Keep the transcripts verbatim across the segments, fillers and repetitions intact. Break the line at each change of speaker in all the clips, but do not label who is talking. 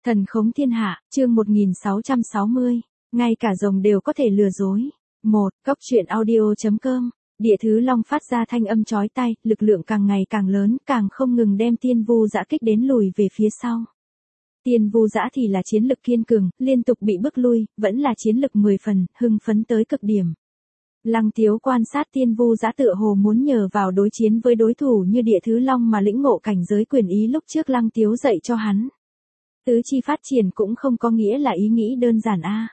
Thần khống thiên hạ, chương một nghìn sáu trăm sáu mươi, ngay cả rồng đều có thể lừa dối. một. Cốc truyện audio.com, Địa Thứ Long phát ra thanh âm chói tai, lực lượng càng ngày càng lớn, càng không ngừng đem Tiên Vu Dã kích đến lùi về phía sau. Tiên Vu Dã thì là chiến lực kiên cường, liên tục bị bức lui, vẫn là chiến lực mười phần, hưng phấn tới cực điểm. Lăng Tiếu quan sát Tiên Vu Dã tựa hồ muốn nhờ vào đối chiến với đối thủ như Địa Thứ Long mà lĩnh ngộ cảnh giới quyền ý lúc trước Lăng Tiếu dạy cho hắn. Tứ chi phát triển cũng không có nghĩa là ý nghĩ đơn giản a.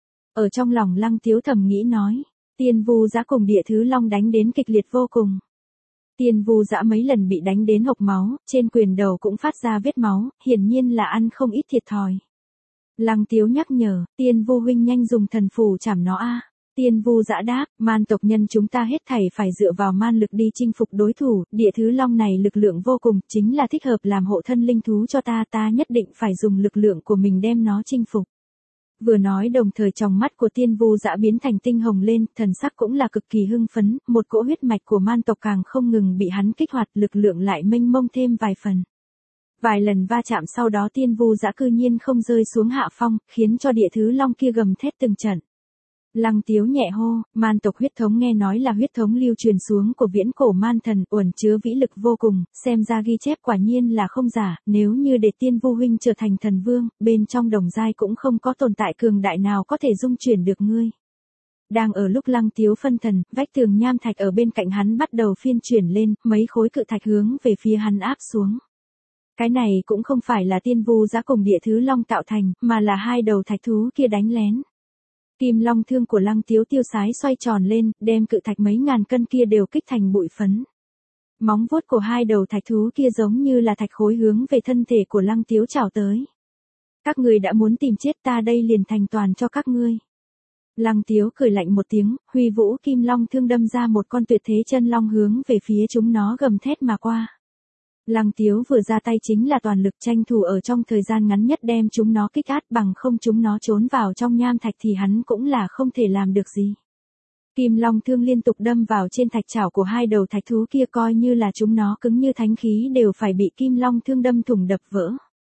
Ở trong lòng Lăng Tiếu thầm nghĩ nói, Tiên Vu Dã cùng Địa Thứ Long đánh đến kịch liệt vô cùng. Tiên Vu Dã mấy lần bị đánh đến hộc máu, trên quyền đầu cũng phát ra vết máu, hiển nhiên là ăn không ít thiệt thòi. Lăng Tiếu nhắc nhở, Tiên Vu huynh nhanh dùng thần phù chảm nó a. Tiên Vu Dã đáp, man tộc nhân chúng ta hết thảy phải dựa vào man lực đi chinh phục đối thủ, Địa Thứ Long này lực lượng vô cùng, chính là thích hợp làm hộ thân linh thú cho ta, ta nhất định phải dùng lực lượng của mình đem nó chinh phục. Vừa nói đồng thời trong mắt của Tiên Vu Dã biến thành tinh hồng lên, thần sắc cũng là cực kỳ hưng phấn, một cỗ huyết mạch của man tộc càng không ngừng bị hắn kích hoạt, lực lượng lại mênh mông thêm vài phần. Vài lần va chạm sau đó Tiên Vu Dã cư nhiên không rơi xuống hạ phong, khiến cho Địa Thứ Long kia gầm thét từng trận. Lăng Tiếu nhẹ hô, man tộc huyết thống nghe nói là huyết thống lưu truyền xuống của viễn cổ man thần, uẩn chứa vĩ lực vô cùng, xem ra ghi chép quả nhiên là không giả, nếu như để Tiên Vu huynh trở thành thần vương, bên trong đồng giai cũng không có tồn tại cường đại nào có thể dung chuyển được ngươi. Đang ở lúc Lăng Tiếu phân thần, vách tường nham thạch ở bên cạnh hắn bắt đầu phiên chuyển lên, mấy khối cự thạch hướng về phía hắn áp xuống. Cái này cũng không phải là Tiên Vu Dã cùng Địa Thứ Long tạo thành, mà là hai đầu thạch thú kia đánh lén. Kim long thương của Lăng Tiếu tiêu sái xoay tròn lên, đem cự thạch mấy ngàn cân kia đều kích thành bụi phấn. Móng vuốt của hai đầu thạch thú kia giống như là thạch khối hướng về thân thể của Lăng Tiếu chảo tới. Các người đã muốn tìm chết ta đây liền thành toàn cho các ngươi. Lăng Tiếu cười lạnh một tiếng, huy vũ kim long thương đâm ra một con tuyệt thế chân long hướng về phía chúng nó gầm thét mà qua. Lăng Tiếu vừa ra tay chính là toàn lực tranh thủ ở trong thời gian ngắn nhất đem chúng nó kích át, bằng không chúng nó trốn vào trong nham thạch thì hắn cũng là không thể làm được gì. Kim long thương liên tục đâm vào trên thạch chảo của hai đầu thạch thú kia, coi như là chúng nó cứng như thánh khí đều phải bị kim long thương đâm thủng đập vỡ.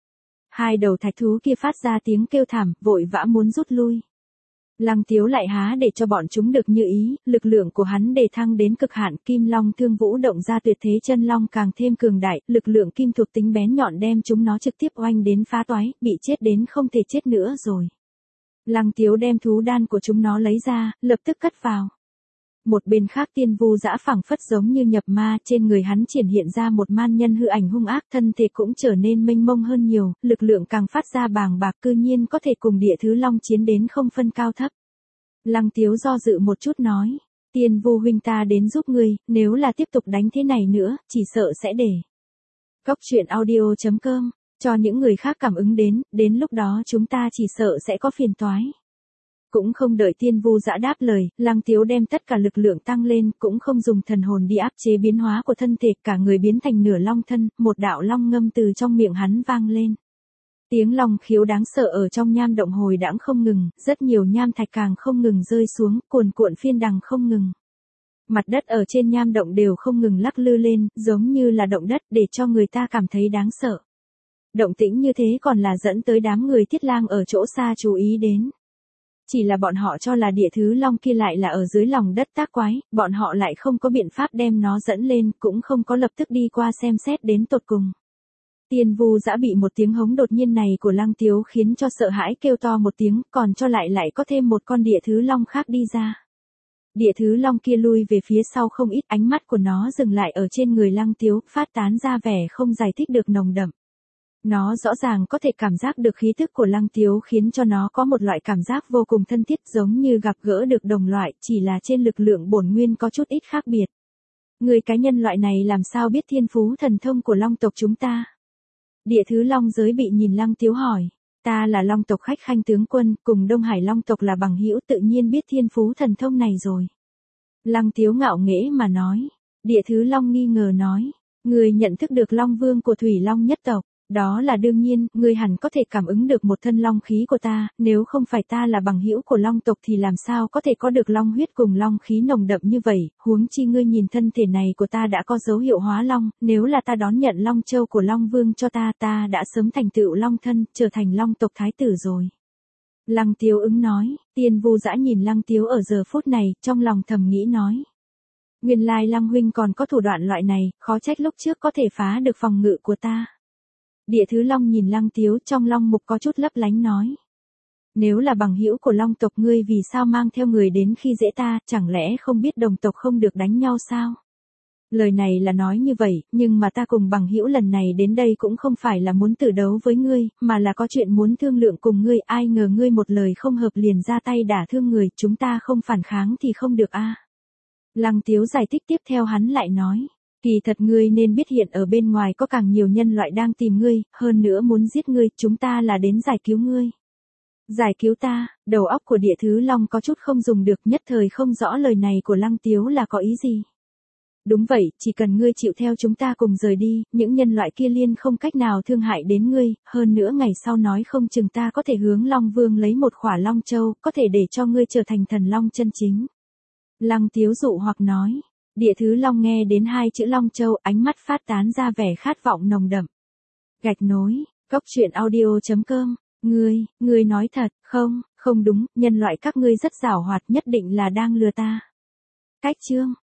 Hai đầu thạch thú kia phát ra tiếng kêu thảm, vội vã muốn rút lui. Lăng Tiếu lại há để cho bọn chúng được như ý, lực lượng của hắn đề thăng đến cực hạn, kim long thương vũ động ra tuyệt thế chân long càng thêm cường đại, lực lượng kim thuộc tính bén nhọn đem chúng nó trực tiếp oanh đến phá toái, bị chết đến không thể chết nữa rồi. Lăng Tiếu đem thú đan của chúng nó lấy ra, lập tức cất vào. Một bên khác Tiên Vu Dã phảng phất giống như nhập ma, trên người hắn triển hiện ra một man nhân hư ảnh hung ác, thân thể cũng trở nên mênh mông hơn nhiều, lực lượng càng phát ra bàng bạc, cư nhiên có thể cùng Địa Thứ Long chiến đến không phân cao thấp. Lăng Tiếu do dự một chút nói, Tiên Vu huynh ta đến giúp ngươi, nếu là tiếp tục đánh thế này nữa, chỉ sợ sẽ để. Cốc truyện audio.com, cho những người khác cảm ứng đến, đến lúc đó chúng ta chỉ sợ sẽ có phiền toái. Cũng không đợi Tiên Vu Dã đáp lời, Lăng Tiếu đem tất cả lực lượng tăng lên, cũng không dùng thần hồn đi áp chế biến hóa của thân thể, cả người biến thành nửa long thân, một đạo long ngâm từ trong miệng hắn vang lên. Tiếng long khiếu đáng sợ ở trong nham động hồi đãng không ngừng, rất nhiều nham thạch càng không ngừng rơi xuống, cuồn cuộn phiên đằng không ngừng. Mặt đất ở trên nham động đều không ngừng lắc lư lên, giống như là động đất, để cho người ta cảm thấy đáng sợ. Động tĩnh như thế còn là dẫn tới đám người Thiết Lang ở chỗ xa chú ý đến. Chỉ là bọn họ cho là Địa Thứ Long kia lại là ở dưới lòng đất tác quái, bọn họ lại không có biện pháp đem nó dẫn lên, cũng không có lập tức đi qua xem xét đến tột cùng. Tiên Vu Dã bị một tiếng hống đột nhiên này của Lăng Tiếu khiến cho sợ hãi kêu to một tiếng, còn cho lại lại có thêm một con Địa Thứ Long khác đi ra. Địa Thứ Long kia lui về phía sau không ít, ánh mắt của nó dừng lại ở trên người Lăng Tiếu, phát tán ra vẻ không giải thích được nồng đậm. Nó rõ ràng có thể cảm giác được khí tức của Lăng Tiếu, khiến cho nó có một loại cảm giác vô cùng thân thiết, giống như gặp gỡ được đồng loại, chỉ là trên lực lượng bổn nguyên có chút ít khác biệt. Người cái nhân loại này làm sao biết thiên phú thần thông của Long tộc chúng ta? Địa Thứ Long giới bị nhìn Lăng Tiếu hỏi, ta là Long tộc khách khanh tướng quân, cùng Đông Hải Long tộc là bằng hữu, tự nhiên biết thiên phú thần thông này rồi. Lăng Tiếu ngạo nghễ mà nói. Địa Thứ Long nghi ngờ nói, người nhận thức được Long Vương của Thủy Long nhất tộc. Đó là đương nhiên, ngươi hẳn có thể cảm ứng được một thân long khí của ta, nếu không phải ta là bằng hữu của long tộc thì làm sao có thể có được long huyết cùng long khí nồng đậm như vậy, huống chi ngươi nhìn thân thể này của ta đã có dấu hiệu hóa long, nếu là ta đón nhận long châu của long vương cho ta, ta đã sớm thành tựu long thân, trở thành long tộc thái tử rồi. Lăng Tiếu ứng nói, Tiên Vu Dã nhìn Lăng Tiếu ở giờ phút này, trong lòng thầm nghĩ nói. Nguyên lai Lăng huynh còn có thủ đoạn loại này, khó trách lúc trước có thể phá được phòng ngự của ta. Địa Thứ Long nhìn Lăng Tiếu trong long mục có chút lấp lánh nói. Nếu là bằng hữu của long tộc ngươi vì sao mang theo người đến khi dễ ta, chẳng lẽ không biết đồng tộc không được đánh nhau sao? Lời này là nói như vậy, nhưng mà ta cùng bằng hữu lần này đến đây cũng không phải là muốn tử đấu với ngươi, mà là có chuyện muốn thương lượng cùng ngươi, ai ngờ ngươi một lời không hợp liền ra tay đả thương người, chúng ta không phản kháng thì không được a. Lăng Tiếu giải thích tiếp theo hắn lại nói. Kỳ thật ngươi nên biết hiện ở bên ngoài có càng nhiều nhân loại đang tìm ngươi, hơn nữa muốn giết ngươi, chúng ta là đến giải cứu ngươi. Giải cứu ta, đầu óc của Địa Thứ Long có chút không dùng được, nhất thời không rõ lời này của Lăng Tiếu là có ý gì. Đúng vậy, chỉ cần ngươi chịu theo chúng ta cùng rời đi, những nhân loại kia liên không cách nào thương hại đến ngươi, hơn nữa ngày sau nói không chừng ta có thể hướng Long Vương lấy một khỏa Long Châu, có thể để cho ngươi trở thành thần Long chân chính. Lăng Tiếu dụ hoặc nói. Địa Thứ Long nghe đến hai chữ Long Châu, ánh mắt phát tán ra vẻ khát vọng nồng đậm. Gạch nối, cốc truyện audio chấm com, ngươi, ngươi nói thật, không, không đúng, nhân loại các ngươi rất giảo hoạt, nhất định là đang lừa ta. Cách chương